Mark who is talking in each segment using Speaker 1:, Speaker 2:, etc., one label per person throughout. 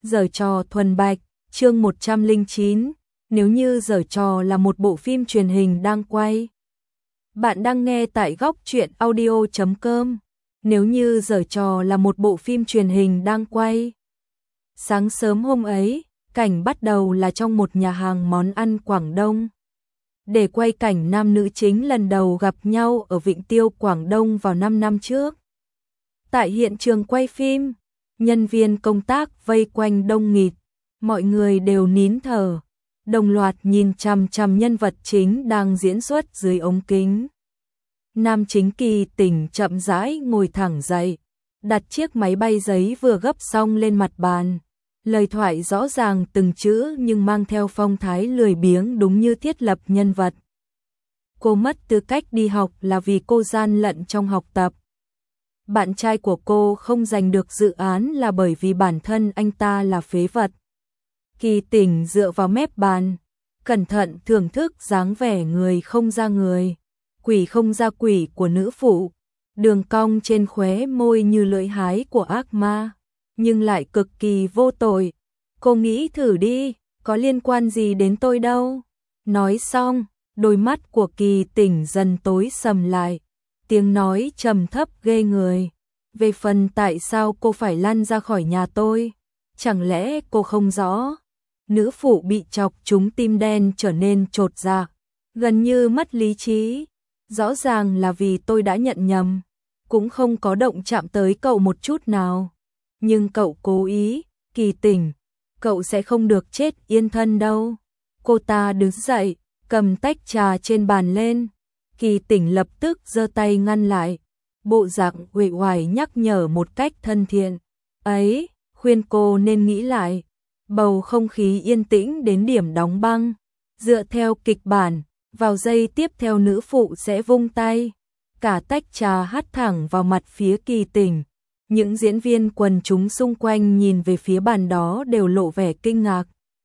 Speaker 1: Giở trò thuần bạch, chương 109, nếu như giở trò là một bộ phim truyền hình đang quay. Bạn đang nghe tại góc truyện audio.com. Nếu như giở trò là một bộ phim truyền hình đang quay. Sáng sớm hôm ấy, cảnh bắt đầu là trong một nhà hàng món ăn Quảng Đông. Để quay cảnh nam nữ chính lần đầu gặp nhau ở Vịnh Tiêu Quảng Đông vào 5 năm trước. Tại hiện trường quay phim, nhân viên công tác vây quanh đông nghịt, mọi người đều nín thở, đồng loạt nhìn chằm chằm nhân vật chính đang diễn xuất dưới ống kính. Nam chính Kỳ Tỉnh chậm rãi ngồi thẳng dậy, đặt chiếc máy bay giấy vừa gấp xong lên mặt bàn. Lời thoại rõ ràng từng chữ nhưng mang theo phong thái lười biếng đúng như thiết lập nhân vật. Cô mất tư cách đi học là vì cô gian lận trong học tập. Bạn trai của cô không giành được dự án là bởi vì bản thân anh ta là phế vật. Kỳ Tỉnh dựa vào mép bàn, cẩn thận thưởng thức dáng vẻ người không ra người, quỷ không ra quỷ của nữ phụ, đường cong trên khóe môi như lưỡi hái của ác ma, nhưng lại cực kỳ vô tội. Cô nghĩ thử đi, có liên quan gì đến tôi đâu. Nói xong, đôi mắt của Kỳ Tỉnh dần tối sầm lại, tiếng nói trầm thấp ghê người. Về phần tại sao cô phải lăn ra khỏi nhà tôi, chẳng lẽ cô không rõ? Nữ phụ bị chọc trúng tim đen trở nên chột dạ, gần như mất lý trí. Rõ ràng là vì tôi đã nhận nhầm, cũng không có động chạm tới cậu một chút nào. Nhưng cậu cố ý, Kỳ Tỉnh, cậu sẽ không được chết yên thân đâu. Cô ta đứng dậy, cầm tách trà trên bàn lên. Kỳ Tỉnh lập tức giơ tay ngăn lại, bộ dạng uể oải nhắc nhở một cách thân thiện. Ấy, khuyên cô nên nghĩ lại. Bầu không khí yên tĩnh đến điểm đóng băng. Dựa theo kịch bản, vào giây tiếp theo nữ phụ sẽ vung tay, cả tách trà hắt thẳng vào mặt phía Kỳ Tỉnh. Những diễn viên quần chúng xung quanh nhìn về phía bàn đó đều lộ vẻ kinh ngạc.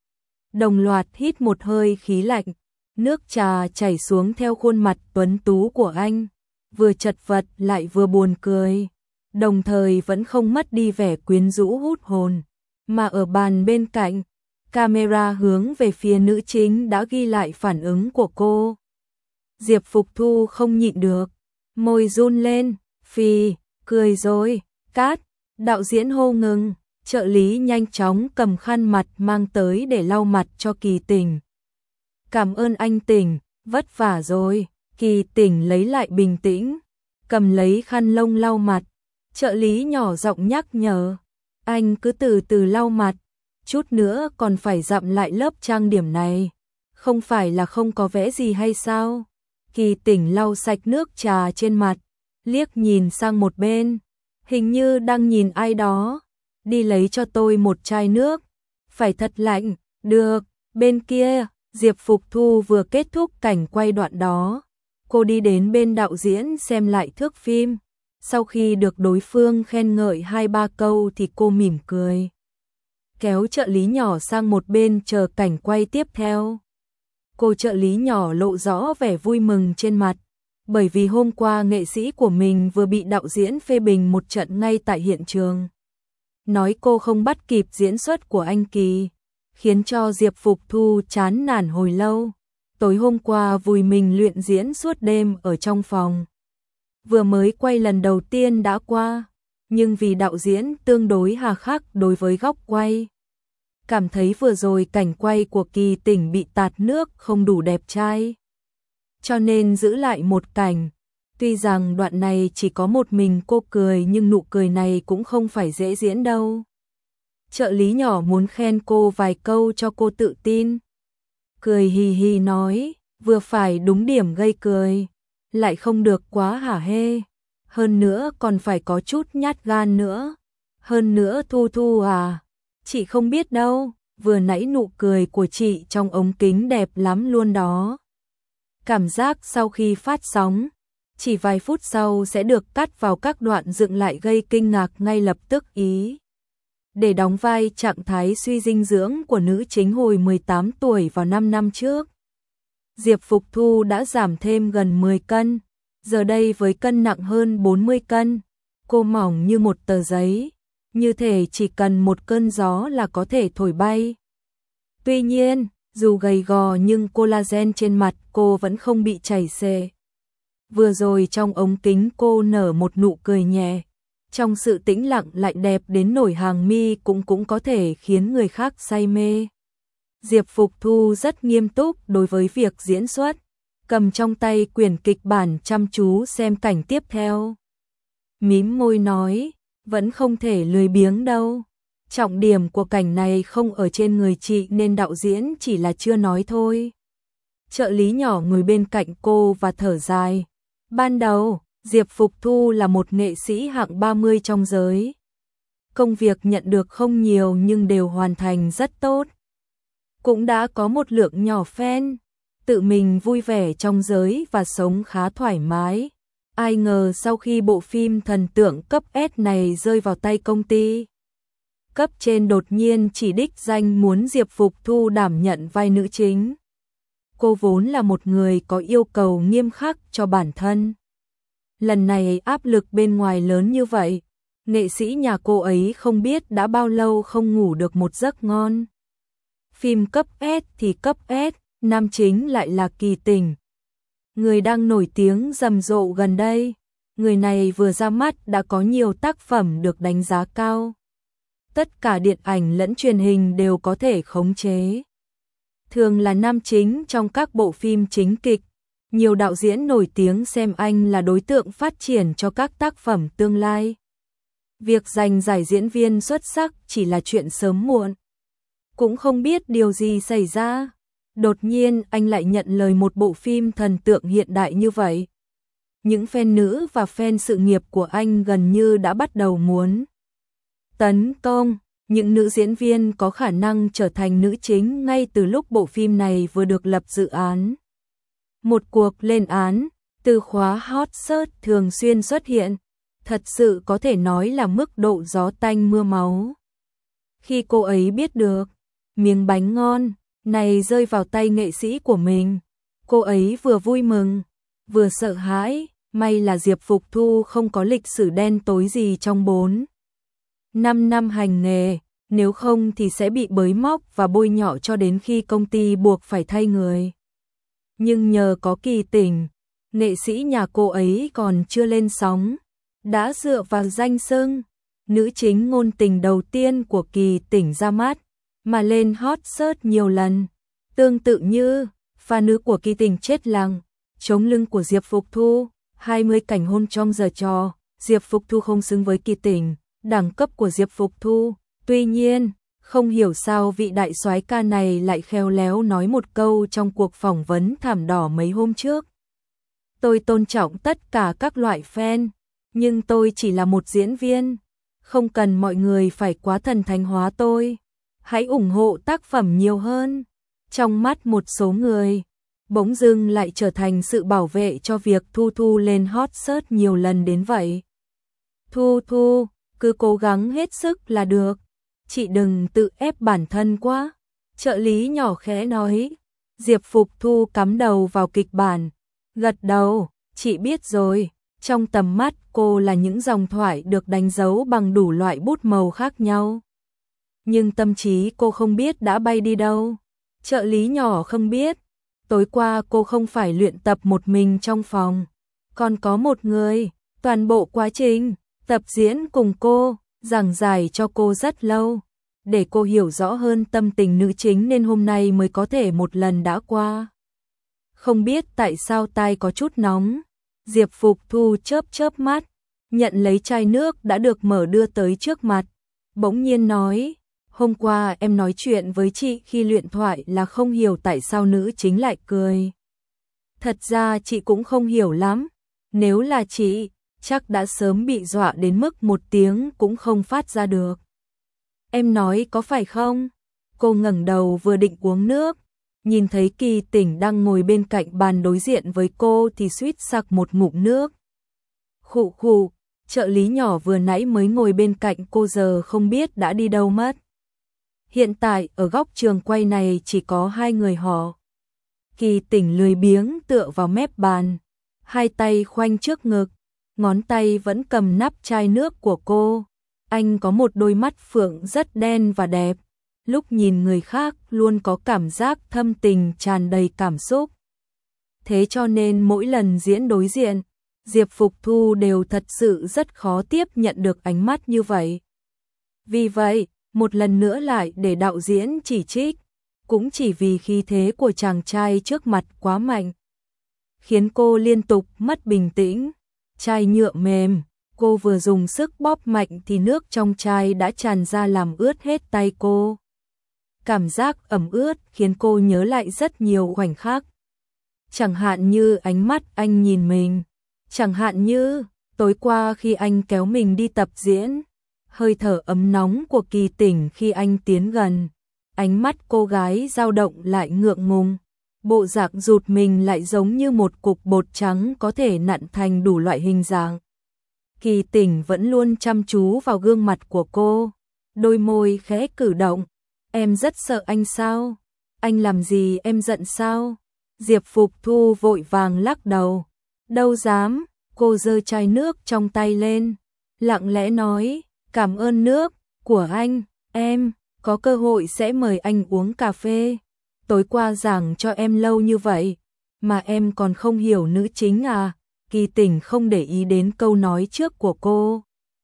Speaker 1: Đồng loạt hít một hơi khí lạnh, nước trà chảy xuống theo khuôn mặt tuấn tú của anh, vừa chật vật lại vừa buồn cười, đồng thời vẫn không mất đi vẻ quyến rũ hút hồn. Mà ở bàn bên cạnh, camera hướng về phía nữ chính đã ghi lại phản ứng của cô. Diệp Phục Thu không nhịn được, môi run lên, phì, cười rồi, cát, đạo diễn hô ngừng, trợ lý nhanh chóng cầm khăn mặt mang tới để lau mặt cho Kỳ Tỉnh. Cảm ơn anh Tỉnh, vất vả rồi. Kỳ Tỉnh lấy lại bình tĩnh, cầm lấy khăn lông lau mặt, trợ lý nhỏ giọng nhắc nhở. Anh cứ từ từ lau mặt, chút nữa còn phải dặm lại lớp trang điểm này. Không phải là không có vẽ gì hay sao? Kỳ Tỉnh lau sạch nước trà trên mặt, liếc nhìn sang một bên, hình như đang nhìn ai đó. Đi lấy cho tôi một chai nước, phải thật lạnh. Được. Bên kia, Diệp Phục Thu vừa kết thúc cảnh quay đoạn đó, cô đi đến bên đạo diễn xem lại thước phim. Sau khi được đối phương khen ngợi 2-3 câu thì cô mỉm cười, kéo trợ lý nhỏ sang một bên chờ cảnh quay tiếp theo. Cô trợ lý nhỏ lộ rõ vẻ vui mừng trên mặt, bởi vì hôm qua nghệ sĩ của mình vừa bị đạo diễn phê bình một trận ngay tại hiện trường. Nói cô không bắt kịp diễn xuất của anh Kỳ, khiến cho Diệp Phục Thu chán nản hồi lâu. Tối hôm qua vùi mình luyện diễn suốt đêm ở trong phòng. Vừa mới quay lần đầu tiên đã qua, nhưng vì đạo diễn tương đối hà khắc đối với góc quay, cảm thấy vừa rồi cảnh quay của Kỳ Tỉnh bị tạt nước không đủ đẹp trai, cho nên giữ lại một cảnh. Tuy rằng đoạn này chỉ có một mình cô cười nhưng nụ cười này cũng không phải dễ diễn đâu. Trợ lý nhỏ muốn khen cô vài câu cho cô tự tin. Cười hì hì nói, vừa phải đúng điểm gây cười, lại không được quá hả hê. Hơn nữa còn phải có chút nhát gan nữa. Hơn nữa Thu Thu à, chị không biết đâu, vừa nãy nụ cười của chị trong ống kính đẹp lắm luôn đó. Cảm giác sau khi phát sóng, chỉ vài phút sau sẽ được cắt vào các đoạn dựng lại gây kinh ngạc ngay lập tức ý. Để đóng vai trạng thái suy dinh dưỡng của nữ chính hồi 18 tuổi vào 5 năm trước, Diệp Phục Thu đã giảm thêm gần 10 cân, giờ đây với cân nặng hơn 40 cân, cô mỏng như một tờ giấy, như thể chỉ cần một cơn gió là có thể thổi bay. Tuy nhiên, dù gầy gò nhưng collagen trên mặt cô vẫn không bị chảy xệ. Vừa rồi trong ống kính cô nở một nụ cười nhẹ, trong sự tĩnh lặng lại đẹp đến nổi hàng mi cũng có thể khiến người khác say mê. Diệp Phục Thu rất nghiêm túc đối với việc diễn xuất, cầm trong tay quyển kịch bản chăm chú xem cảnh tiếp theo. Mím môi nói, vẫn không thể lười biếng đâu. Trọng điểm của cảnh này không ở trên người chị nên đạo diễn chỉ là chưa nói thôi. Trợ lý nhỏ ngồi bên cạnh cô và thở dài. Ban đầu, Diệp Phục Thu là một nghệ sĩ hạng 30 trong giới. Công việc nhận được không nhiều nhưng đều hoàn thành rất tốt. Cũng đã có một lượng nhỏ fan, tự mình vui vẻ trong giới và sống khá thoải mái. Ai ngờ sau khi bộ phim thần tượng cấp S này rơi vào tay công ty cấp trên đột nhiên chỉ đích danh muốn Diệp Phục Thu đảm nhận vai nữ chính. Cô vốn là một người có yêu cầu nghiêm khắc cho bản thân. Lần này áp lực bên ngoài lớn như vậy, nghệ sĩ nhà cô ấy không biết đã bao lâu không ngủ được một giấc ngon. Phim cấp S thì cấp S, nam chính lại là Kỳ Tình, người đang nổi tiếng rầm rộ gần đây. Người này vừa ra mắt đã có nhiều tác phẩm được đánh giá cao. Tất cả điện ảnh lẫn truyền hình đều có thể khống chế. Thường là nam chính trong các bộ phim chính kịch. Nhiều đạo diễn nổi tiếng xem anh là đối tượng phát triển cho các tác phẩm tương lai. Việc giành giải diễn viên xuất sắc chỉ là chuyện sớm muộn. Cũng không biết điều gì xảy ra. Đột nhiên anh lại nhận lời một bộ phim thần tượng hiện đại như vậy. Những fan nữ và fan sự nghiệp của anh gần như đã bắt đầu muốn tấn công những nữ diễn viên có khả năng trở thành nữ chính ngay từ lúc bộ phim này vừa được lập dự án. Một cuộc lên án, từ khóa hot search thường xuyên xuất hiện, thật sự có thể nói là mức độ gió tanh mưa máu. Khi cô ấy biết được miếng bánh ngon này rơi vào tay nghệ sĩ của mình, cô ấy vừa vui mừng, vừa sợ hãi. May là Diệp Phục Thu không có lịch sử đen tối gì trong 4-5 năm hành nghề, nếu không thì sẽ bị bới móc và bôi nhọ cho đến khi công ty buộc phải thay người. Nhưng nhờ có Kỳ Tình, nghệ sĩ nhà cô ấy còn chưa lên sóng, đã dựa vào danh xưng nữ chính ngôn tình đầu tiên của Kỳ Tình ra mắt, mà lên hot search nhiều lần. Tương tự như pha nữ của Kỳ Tình chết lặng, chống lưng của Diệp Phục Thu, 20 cảnh hôn trong giờ trò, Diệp Phục Thu không xứng với Kỳ Tình, đẳng cấp của Diệp Phục Thu. Tuy nhiên, không hiểu sao vị đại soái ca này lại khéo léo nói một câu trong cuộc phỏng vấn thảm đỏ mấy hôm trước. Tôi tôn trọng tất cả các loại fan, nhưng tôi chỉ là một diễn viên, không cần mọi người phải quá thần thánh hóa tôi. Hãy ủng hộ tác phẩm nhiều hơn. Trong mắt một số người, bỗng dưng lại trở thành sự bảo vệ cho việc Thu Thu lên hot search nhiều lần đến vậy. Thu Thu, cứ cố gắng hết sức là được. Chị đừng tự ép bản thân quá. Trợ lý nhỏ khẽ nói. Diệp Phục Thu cắm đầu vào kịch bản. Gật đầu, chị biết rồi. Trong tầm mắt cô là những dòng thoại được đánh dấu bằng đủ loại bút màu khác nhau. Nhưng tâm trí cô không biết đã bay đi đâu. Trợ lý nhỏ không biết. Tối qua cô không phải luyện tập một mình trong phòng. Còn có một người, toàn bộ quá trình tập diễn cùng cô, giảng giải cho cô rất lâu. Để cô hiểu rõ hơn tâm tình nữ chính nên hôm nay mới có thể một lần đã qua. Không biết tại sao tai có chút nóng. Diệp Phục Thu chớp mắt, nhận lấy chai nước đã được mở đưa tới trước mặt. Bỗng nhiên nói, hôm qua em nói chuyện với chị khi luyện thoại là không hiểu tại sao nữ chính lại cười. Thật ra chị cũng không hiểu lắm. Nếu là chị, chắc đã sớm bị dọa đến mức một tiếng cũng không phát ra được. Em nói có phải không? Cô ngẩng đầu vừa định uống nước, nhìn thấy Kỳ Tình đang ngồi bên cạnh bàn đối diện với cô thì suýt sặc một ngụm nước. Khụ khụ, trợ lý nhỏ vừa nãy mới ngồi bên cạnh cô giờ không biết đã đi đâu mất. Hiện tại ở góc trường quay này chỉ có hai người họ. Kỳ Tình lười biếng tựa vào mép bàn, hai tay khoanh trước ngực, ngón tay vẫn cầm nắp chai nước của cô. Anh có một đôi mắt phượng rất đen và đẹp, lúc nhìn người khác luôn có cảm giác thâm tình tràn đầy cảm xúc. Thế cho nên mỗi lần diễn đối diện, Diệp Phục Thu đều thật sự rất khó tiếp nhận được ánh mắt như vậy. Vì vậy, một lần nữa lại để đạo diễn chỉ trích, cũng chỉ vì khí thế của chàng trai trước mặt quá mạnh, khiến cô liên tục mất bình tĩnh. Chai nhựa mềm, cô vừa dùng sức bóp mạnh thì nước trong chai đã tràn ra làm ướt hết tay cô. Cảm giác ẩm ướt khiến cô nhớ lại rất nhiều khoảnh khắc. Chẳng hạn như ánh mắt anh nhìn mình, chẳng hạn như tối qua khi anh kéo mình đi tập diễn, hơi thở ấm nóng của Kỳ Tỉnh khi anh tiến gần, ánh mắt cô gái dao động lại ngượng ngùng, bộ dạng rụt mình lại giống như một cục bột trắng có thể nặn thành đủ loại hình dạng. Kỳ Tỉnh vẫn luôn chăm chú vào gương mặt của cô, đôi môi khẽ cử động. Em rất sợ anh sao? Anh làm gì em giận sao? Diệp Phục Thu vội vàng lắc đầu. Đâu dám, cô giơ chai nước trong tay lên, lặng lẽ nói, cảm ơn nước của anh, em có cơ hội sẽ mời anh uống cà phê. Tối qua giảng cho em lâu như vậy, mà em còn không hiểu nữ chính à? Kỳ Tỉnh không để ý đến câu nói trước của cô.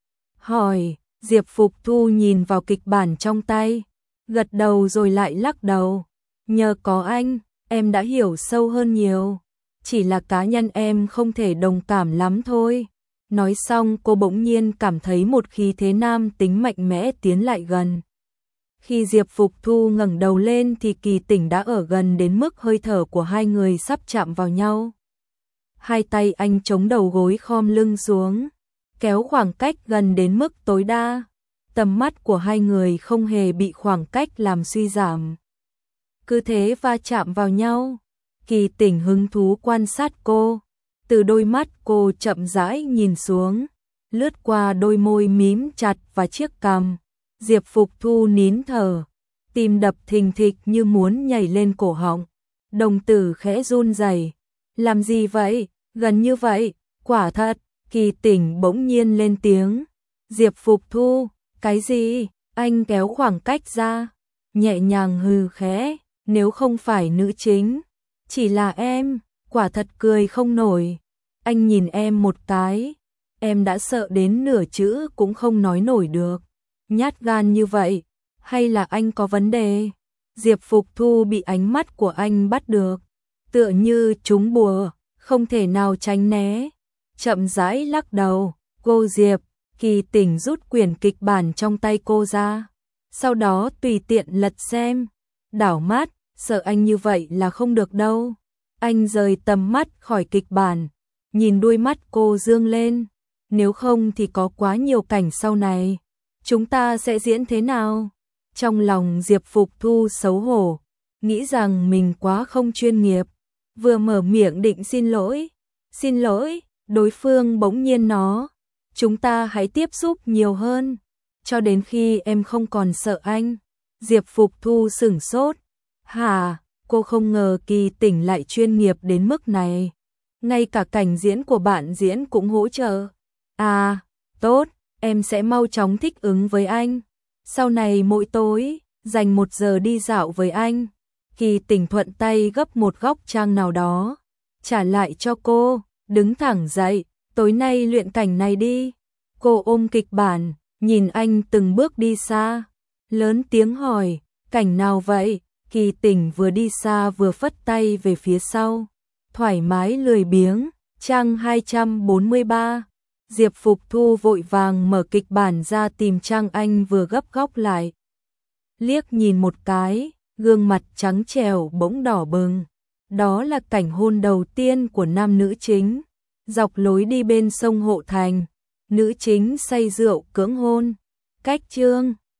Speaker 1: Hỏi, Diệp Phục Thu nhìn vào kịch bản trong tay, gật đầu rồi lại lắc đầu. Nhờ có anh, em đã hiểu sâu hơn nhiều. Chỉ là cá nhân em không thể đồng cảm lắm thôi. Nói xong cô bỗng nhiên cảm thấy một khí thế nam tính mạnh mẽ tiến lại gần. Khi Diệp Phục Thu ngẩng đầu lên thì Kỳ Tỉnh đã ở gần đến mức hơi thở của hai người sắp chạm vào nhau. Hai tay anh chống đầu gối khom lưng xuống, kéo khoảng cách gần đến mức tối đa. Tầm mắt của hai người không hề bị khoảng cách làm suy giảm. Cứ thế va chạm vào nhau. Kỳ Tỉnh hứng thú quan sát cô, từ đôi mắt cô chậm rãi nhìn xuống, lướt qua đôi môi mím chặt và chiếc cằm. Diệp Phục Thu nín thở, tim đập thình thịch như muốn nhảy lên cổ họng, đồng tử khẽ run rẩy. Làm gì vậy? Gần như vậy, quả thật. Kỳ Tỉnh bỗng nhiên lên tiếng. Diệp Phục Thu, cái gì? Anh kéo khoảng cách ra, nhẹ nhàng hừ khẽ, nếu không phải nữ chính, chỉ là em, quả thật cười không nổi. Anh nhìn em một cái, em đã sợ đến nửa chữ cũng không nói nổi được. Nhát gan như vậy, hay là anh có vấn đề? Diệp Phục Thu bị ánh mắt của anh bắt được, tựa như trúng bùa, không thể nào tránh né. Chậm rãi lắc đầu, cô Diệp. Kỳ Tỉnh rút quyển kịch bản trong tay cô ra, sau đó tùy tiện lật xem, đảo mắt, sợ anh như vậy là không được đâu. Anh rời tầm mắt khỏi kịch bản, nhìn đôi mắt cô dương lên, nếu không thì có quá nhiều cảnh sau này, chúng ta sẽ diễn thế nào? Trong lòng Diệp Phục Thu xấu hổ, nghĩ rằng mình quá không chuyên nghiệp, vừa mở miệng định xin lỗi, đối phương bỗng nhiên nói. Chúng ta hãy tiếp xúc nhiều hơn, cho đến khi em không còn sợ anh. Diệp Phục Thu sửng sốt. Hả? Cô không ngờ Kỳ Tỉnh lại chuyên nghiệp đến mức này. Ngay cả cảnh diễn của bạn diễn cũng hỗ trợ. À, tốt, em sẽ mau chóng thích ứng với anh. Sau này mỗi tối, dành 1 giờ đi dạo với anh. Kỳ Tỉnh thuận tay gấp một góc trang nào đó, trả lại cho cô, đứng thẳng dậy. Tối nay luyện cảnh này đi. Cô ôm kịch bản, nhìn anh từng bước đi xa, lớn tiếng hỏi, cảnh nào vậy? Kỳ Tỉnh vừa đi xa vừa phất tay về phía sau, thoải mái lười biếng. Trang 243. Diệp Phục Thu vội vàng mở kịch bản ra tìm trang anh vừa gấp góc lại. Liếc nhìn một cái, gương mặt trắng trẻo bỗng đỏ bừng. Đó là cảnh hôn đầu tiên của nam nữ chính. Dọc lối đi bên sông Hộ Thành, nữ chính say rượu cưỡng hôn. Cách chương